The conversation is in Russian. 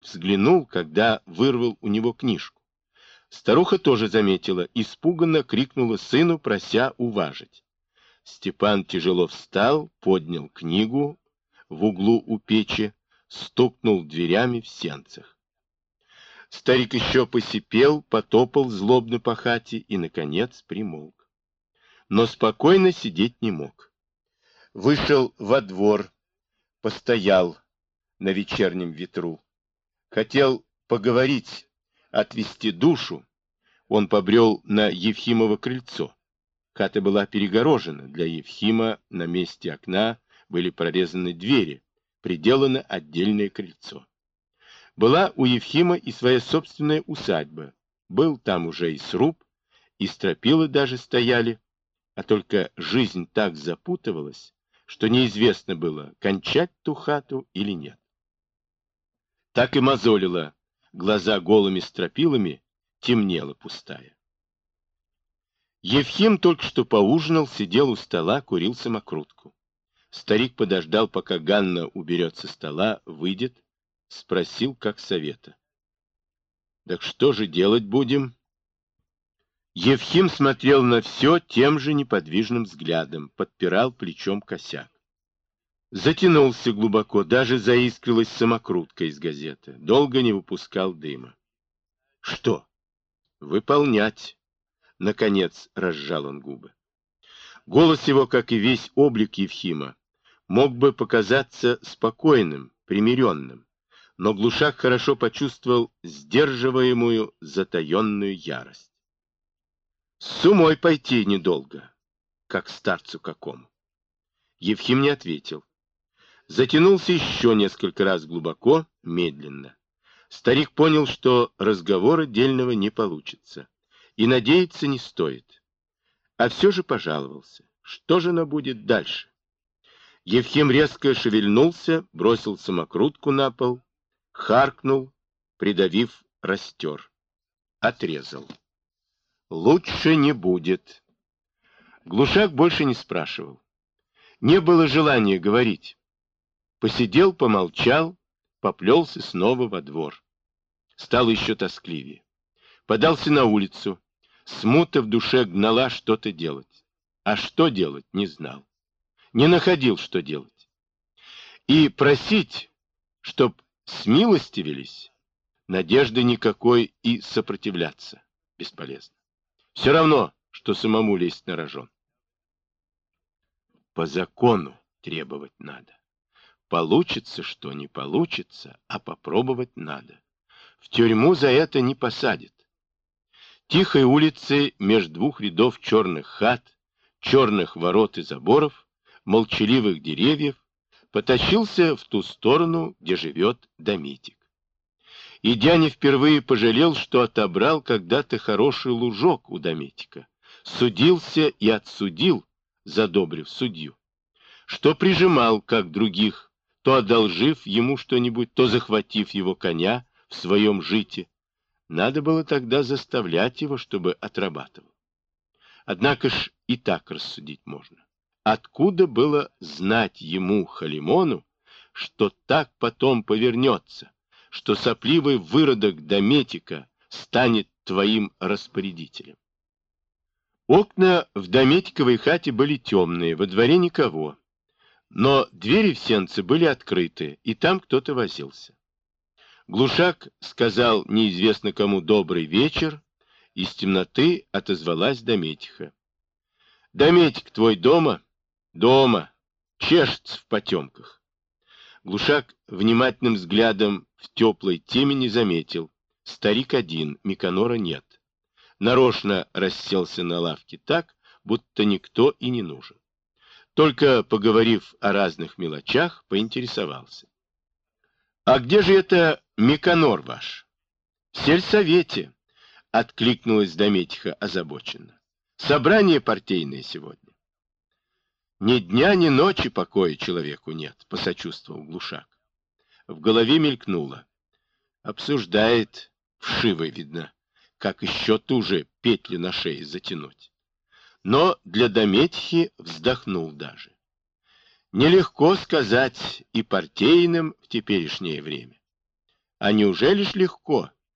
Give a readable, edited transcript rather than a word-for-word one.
взглянул, когда вырвал у него книжку. Старуха тоже заметила, испуганно крикнула сыну, прося уважить. Степан тяжело встал, поднял книгу в углу у печи, стукнул дверями в сенцах. Старик еще посипел, потопал злобно по хате и, наконец, примолк. Но спокойно сидеть не мог. Вышел во двор, постоял на вечернем ветру. Хотел поговорить, отвести душу. Он побрел на Ефимово крыльцо. Хата была перегорожена. Для Ефима на месте окна были прорезаны двери, приделано отдельное крыльцо. Была у Ефима и своя собственная усадьба. Был там уже и сруб, и стропила даже стояли, а только жизнь так запутывалась, что неизвестно было, кончать ту хату или нет. Так и мозолила глаза голыми стропилами, темнела пустая. Ефим только что поужинал, сидел у стола, курил самокрутку. Старик подождал, пока Ганна уберет со стола, выйдет, спросил как совета. «Так что же делать будем?» Ефим смотрел на все тем же неподвижным взглядом, подпирал плечом косяк. Затянулся глубоко, даже заискрилась самокрутка из газеты. Долго не выпускал дыма. «Что?» «Выполнять!» Наконец разжал он губы. Голос его, как и весь облик Ефима, мог бы показаться спокойным, примиренным, но Глушак хорошо почувствовал сдерживаемую затаенную ярость. С умой пойти недолго, как старцу какому. Ефим не ответил. Затянулся еще несколько раз глубоко, медленно. Старик понял, что разговора дельного не получится, и надеяться не стоит. А все же пожаловался. Что же оно будет дальше? Ефим резко шевельнулся, бросил самокрутку на пол, харкнул, придавив, растер. Отрезал. Лучше не будет. Глушак больше не спрашивал. Не было желания говорить. Посидел, помолчал, поплелся снова во двор. Стало еще тоскливее. Подался на улицу. Смута в душе гнала что-то делать. А что делать, не знал. Не находил, что делать. И просить, чтоб смилостивились, надежды никакой, и сопротивляться бесполезно. Все равно, что самому лезть на рожон. По закону требовать надо. Получится, что не получится, а попробовать надо. В тюрьму за это не посадят. Тихой улицы между двух рядов черных хат, черных ворот и заборов, молчаливых деревьев, потащился в ту сторону, где живет Дометик. И дядя впервые пожалел, что отобрал когда-то хороший лужок у Дометика, судился и отсудил, задобрив судью, что прижимал, как других, то одолжив ему что-нибудь, то захватив его коня в своем жите. Надо было тогда заставлять его, чтобы отрабатывал. Однако ж и так рассудить можно. Откуда было знать ему, Халимону, что так потом повернется, что сопливый выродок Дометика станет твоим распорядителем? Окна в Дометиковой хате были темные, во дворе никого. Но двери в сенце были открыты, и там кто-то возился. Глушак сказал неизвестно кому добрый вечер, из темноты отозвалась Дометиха. «Дометик твой дома?» «Дома. Чешется в потемках». Глушак внимательным взглядом в теплой темени заметил. Старик один, Миконора нет. Нарочно расселся на лавке так, будто никто и не нужен. Только, поговорив о разных мелочах, поинтересовался. «А где же это Миконор ваш?» «В сельсовете», — откликнулась Дометиха озабоченно. «Собрание партийное сегодня». «Ни дня, ни ночи покоя человеку нет», — посочувствовал Глушак. В голове мелькнуло. Обсуждает, вшивый видно, как еще туже петлю на шее затянуть. Но для Дометихи вздохнул даже. Нелегко сказать и партийным в теперешнее время. А неужели ж легко?